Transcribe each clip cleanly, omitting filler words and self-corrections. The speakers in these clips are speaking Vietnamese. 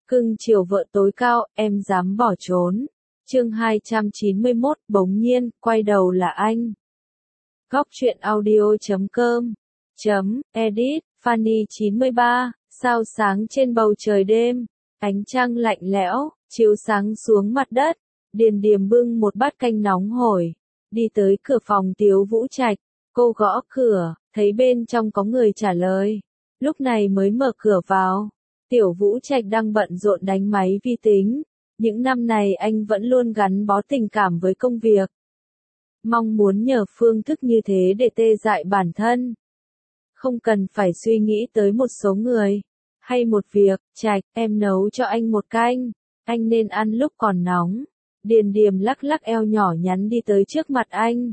Cưng chiều vợ tối cao, em dám bỏ trốn. Chương 291, bỗng nhiên, quay đầu là anh. Góc truyện audio.com Edit, Fanny 93, sao sáng trên bầu trời đêm, ánh trăng lạnh lẽo, chiếu sáng xuống mặt đất. Điền Điềm bưng một bát canh nóng hổi, đi tới cửa phòng Tiếu Vũ Trạch, cô gõ cửa, thấy bên trong có người trả lời. Lúc này mới mở cửa vào. Tiểu Vũ Trạch đang bận rộn đánh máy vi tính. Những năm này anh vẫn luôn gắn bó tình cảm với công việc. Mong muốn nhờ phương thức như thế để tê dại bản thân. Không cần phải suy nghĩ tới một số người. Hay một việc, Trạch, em nấu cho anh một canh. Anh nên ăn lúc còn nóng. Điền Điềm lắc lắc eo nhỏ nhắn đi tới trước mặt anh.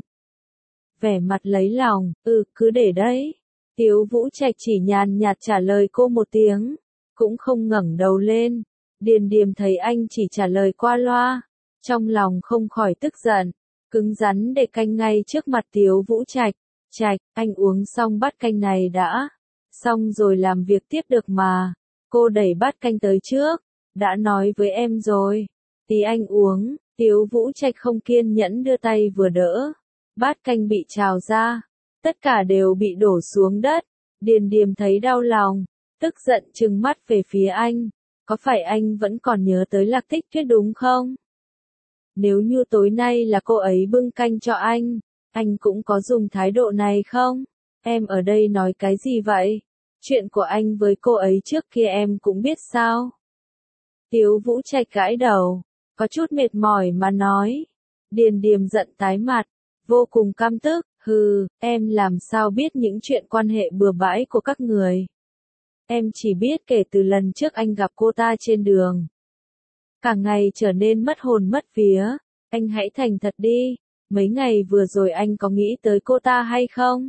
Vẻ mặt lấy lòng, cứ để đấy. Tiếu Vũ Trạch chỉ nhàn nhạt trả lời cô một tiếng. Cũng không ngẩng đầu lên. Điền Điềm thấy anh chỉ trả lời qua loa. Trong lòng không khỏi tức giận. Cứng rắn để canh ngay trước mặt Tiếu Vũ Trạch. Trạch, anh uống xong bát canh này đã. Xong rồi làm việc tiếp được mà. Cô đẩy bát canh tới trước. Đã nói với em rồi. Tí anh uống. Tiếu Vũ Trạch không kiên nhẫn đưa tay vừa đỡ. Bát canh bị trào ra. Tất cả đều bị đổ xuống đất. Điền Điềm thấy đau lòng. Tức giận trừng mắt về phía anh. Có phải anh vẫn còn nhớ tới Lạc Tích Tuyết đúng không? Nếu như tối nay là cô ấy bưng canh cho anh cũng có dùng thái độ này không? Em ở đây nói cái gì vậy? Chuyện của anh với cô ấy trước kia em cũng biết sao? Tiếu Vũ Trạch gãi đầu, có chút mệt mỏi mà nói. Điền Điềm giận tái mặt, vô cùng căm tức, em làm sao biết những chuyện quan hệ bừa bãi của các người? Em chỉ biết kể từ lần trước anh gặp cô ta trên đường. Cả ngày trở nên mất hồn mất vía, anh hãy thành thật đi, mấy ngày vừa rồi anh có nghĩ tới cô ta hay không?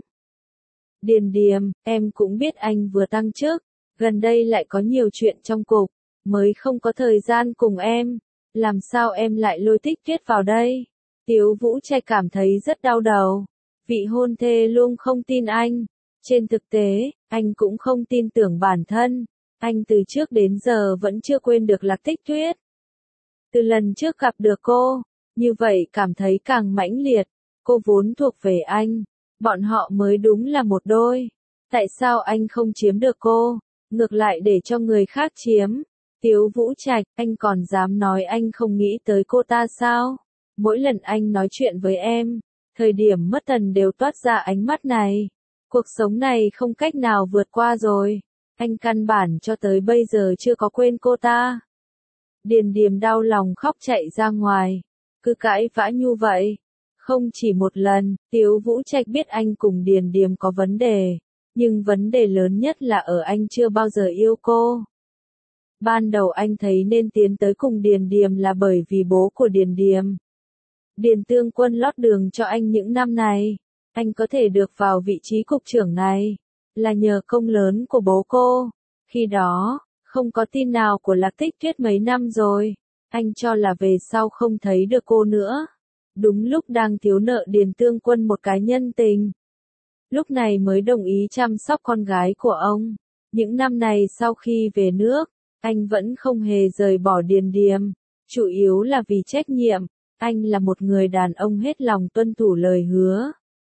Điền Điềm, em cũng biết anh vừa tăng chức, gần đây lại có nhiều chuyện trong cục, mới không có thời gian cùng em, làm sao em lại lôi Tích Tuyết vào đây? Tiếu Vũ Trạch cảm thấy rất đau đầu, vị hôn thê luôn không tin anh. Trên thực tế, anh cũng không tin tưởng bản thân. Anh từ trước đến giờ vẫn chưa quên được Lạc Tích Tuyết. Từ lần trước gặp được cô, như vậy cảm thấy càng mãnh liệt. Cô vốn thuộc về anh. Bọn họ mới đúng là một đôi. Tại sao anh không chiếm được cô? Ngược lại để cho người khác chiếm. Tiếu Vũ Trạch, anh còn dám nói anh không nghĩ tới cô ta sao? Mỗi lần anh nói chuyện với em, thời điểm mất thần đều toát ra ánh mắt này. Cuộc sống này không cách nào vượt qua rồi. Anh căn bản cho tới bây giờ chưa có quên cô ta. Điền Điềm đau lòng khóc chạy ra ngoài. Cứ cãi vã như vậy. Không chỉ một lần, Tiếu Vũ Trạch biết anh cùng Điền Điềm có vấn đề. Nhưng vấn đề lớn nhất là ở anh chưa bao giờ yêu cô. Ban đầu anh thấy nên tiến tới cùng Điền Điềm là bởi vì bố của Điền Điềm. Điền Tương Quân lót đường cho anh những năm này. Anh có thể được vào vị trí cục trưởng này, là nhờ công lớn của bố cô. Khi đó, không có tin nào của Lạc Tích Tuyết mấy năm rồi. Anh cho là về sau không thấy được cô nữa. Đúng lúc đang thiếu nợ Điền Tương Quân một cái nhân tình. Lúc này mới đồng ý chăm sóc con gái của ông. Những năm này sau khi về nước, anh vẫn không hề rời bỏ Điền Điềm. Chủ yếu là vì trách nhiệm. Anh là một người đàn ông hết lòng tuân thủ lời hứa.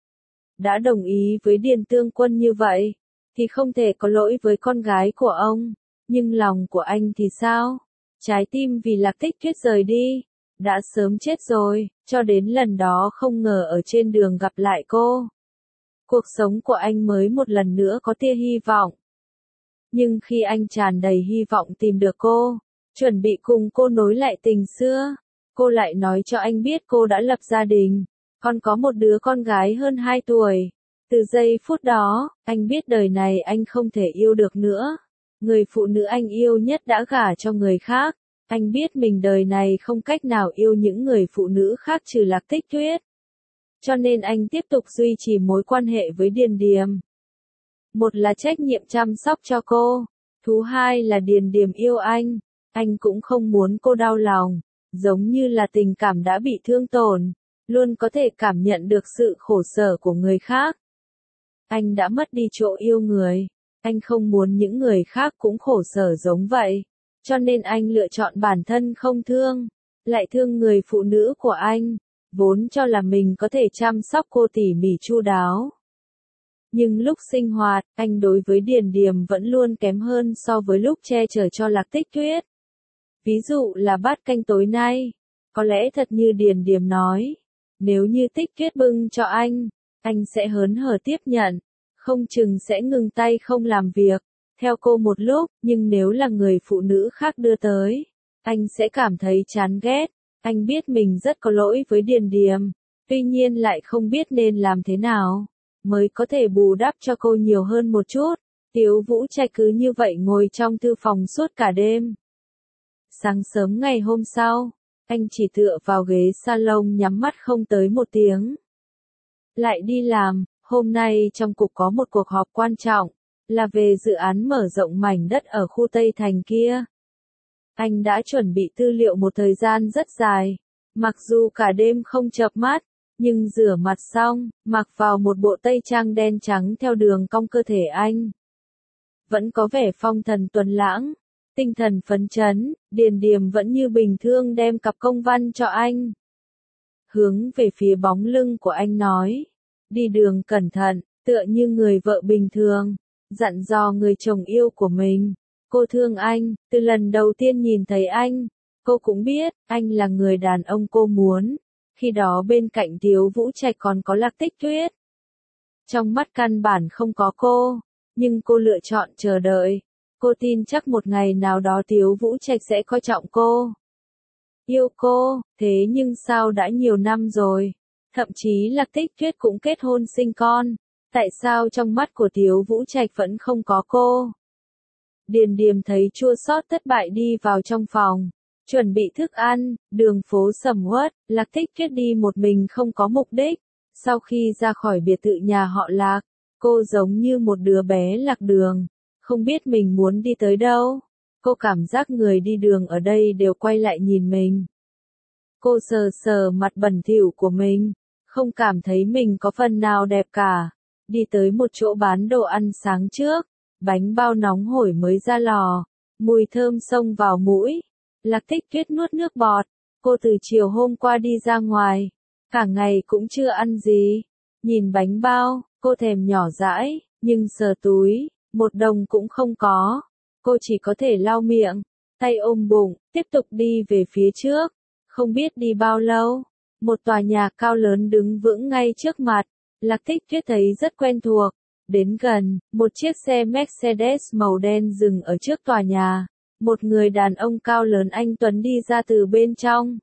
Đã đồng ý với Điền Tương Quân như vậy, thì không thể có lỗi với con gái của ông. Nhưng lòng của anh thì sao? Trái tim vì Lạc Tích Tuyết rời đi, đã sớm chết rồi, cho đến lần đó không ngờ ở trên đường gặp lại cô. Cuộc sống của anh mới một lần nữa có tia hy vọng. Nhưng khi anh tràn đầy hy vọng tìm được cô, chuẩn bị cùng cô nối lại tình xưa, cô lại nói cho anh biết cô đã lập gia đình. Còn có một đứa con gái hơn 2 tuổi. Từ giây phút đó, anh biết đời này anh không thể yêu được nữa. Người phụ nữ anh yêu nhất đã gả cho người khác. Anh biết mình đời này không cách nào yêu những người phụ nữ khác trừ Lạc Tích Tuyết. Cho nên anh tiếp tục duy trì mối quan hệ với Điền Điềm. Một là trách nhiệm chăm sóc cho cô. Thứ hai là Điền Điềm yêu anh. Anh cũng không muốn cô đau lòng. Giống như là tình cảm đã bị thương tổn. Luôn có thể cảm nhận được sự khổ sở của người khác. Anh đã mất đi chỗ yêu người. Anh không muốn những người khác cũng khổ sở giống vậy. Cho nên anh lựa chọn bản thân không thương, lại thương người phụ nữ của anh, vốn cho là mình có thể chăm sóc cô tỉ mỉ chu đáo. Nhưng lúc sinh hoạt, anh đối với Điền Điềm vẫn luôn kém hơn so với lúc che chở cho Lạc Tích Tuyết. Ví dụ là bát canh tối nay, có lẽ thật như Điền Điềm nói, nếu như Tích Tuyết bưng cho anh sẽ hớn hở tiếp nhận, không chừng sẽ ngừng tay không làm việc, theo cô một lúc, nhưng nếu là người phụ nữ khác đưa tới, anh sẽ cảm thấy chán ghét. Anh biết mình rất có lỗi với Điền Điềm, tuy nhiên lại không biết nên làm thế nào mới có thể bù đắp cho cô nhiều hơn một chút. Tiếu Vũ Trạch cứ như vậy ngồi trong thư phòng suốt cả đêm. Sáng sớm ngày hôm sau, anh chỉ tựa vào ghế salon nhắm mắt không tới một tiếng. Lại đi làm, hôm nay trong cục có một cuộc họp quan trọng, là về dự án mở rộng mảnh đất ở khu Tây Thành kia. Anh đã chuẩn bị tư liệu một thời gian rất dài, mặc dù cả đêm không chợp mắt, nhưng rửa mặt xong, mặc vào một bộ tây trang đen trắng theo đường cong cơ thể anh. Vẫn có vẻ phong thần tuấn lãng, tinh thần phấn chấn, Điền Điềm vẫn như bình thường đem cặp công văn cho anh. Hướng về phía bóng lưng của anh nói, đi đường cẩn thận, tựa như người vợ bình thường, dặn dò người chồng yêu của mình. Cô thương anh, từ lần đầu tiên nhìn thấy anh, cô cũng biết, anh là người đàn ông cô muốn. Khi đó bên cạnh Tiếu Vũ Trạch còn có Lạc Tích Tuyết. Trong mắt căn bản không có cô, nhưng cô lựa chọn chờ đợi. Cô tin chắc một ngày nào đó Tiếu Vũ Trạch sẽ coi trọng cô. Yêu cô, thế nhưng sao đã nhiều năm rồi, thậm chí Lạc Tích Tuyết cũng kết hôn sinh con, tại sao trong mắt của Tiếu Vũ Trạch vẫn không có cô? Điền Điềm thấy chua xót thất bại đi vào trong phòng, chuẩn bị thức ăn, đường phố sầm uất, Lạc Tích Tuyết đi một mình không có mục đích. Sau khi ra khỏi biệt thự nhà họ Lạc, cô giống như một đứa bé lạc đường, không biết mình muốn đi tới đâu. Cô cảm giác người đi đường ở đây đều quay lại nhìn mình. Cô sờ sờ mặt bẩn thỉu của mình, không cảm thấy mình có phần nào đẹp cả. Đi tới một chỗ bán đồ ăn sáng trước, bánh bao nóng hổi mới ra lò, mùi thơm xông vào mũi. Lạc Tích Tuyết nuốt nước bọt, cô từ chiều hôm qua đi ra ngoài, cả ngày cũng chưa ăn gì. Nhìn bánh bao, cô thèm nhỏ dãi, nhưng sờ túi, một đồng cũng không có. Cô chỉ có thể lau miệng, tay ôm bụng, tiếp tục đi về phía trước. Không biết đi bao lâu, một tòa nhà cao lớn đứng vững ngay trước mặt. Lạc Tích Tuyết thấy rất quen thuộc. Đến gần, một chiếc xe Mercedes màu đen dừng ở trước tòa nhà. Một người đàn ông cao lớn anh tuấn đi ra từ bên trong.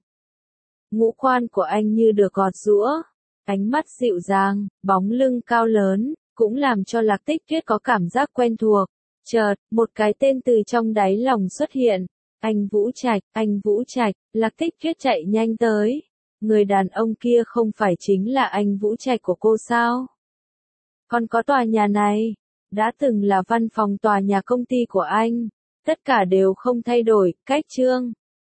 Ngũ quan của anh như được gọt giũa, ánh mắt dịu dàng, bóng lưng cao lớn, cũng làm cho Lạc Tích Tuyết có cảm giác quen thuộc. Chợt, một cái tên từ trong đáy lòng xuất hiện. Anh Vũ Trạch, anh Vũ Trạch. Lạc Tích Tuyết chạy nhanh tới. Người đàn ông kia không phải chính là anh Vũ Trạch của cô sao? Còn có tòa nhà này, đã từng là văn phòng tòa nhà công ty của anh. Tất cả đều không thay đổi, cách trương.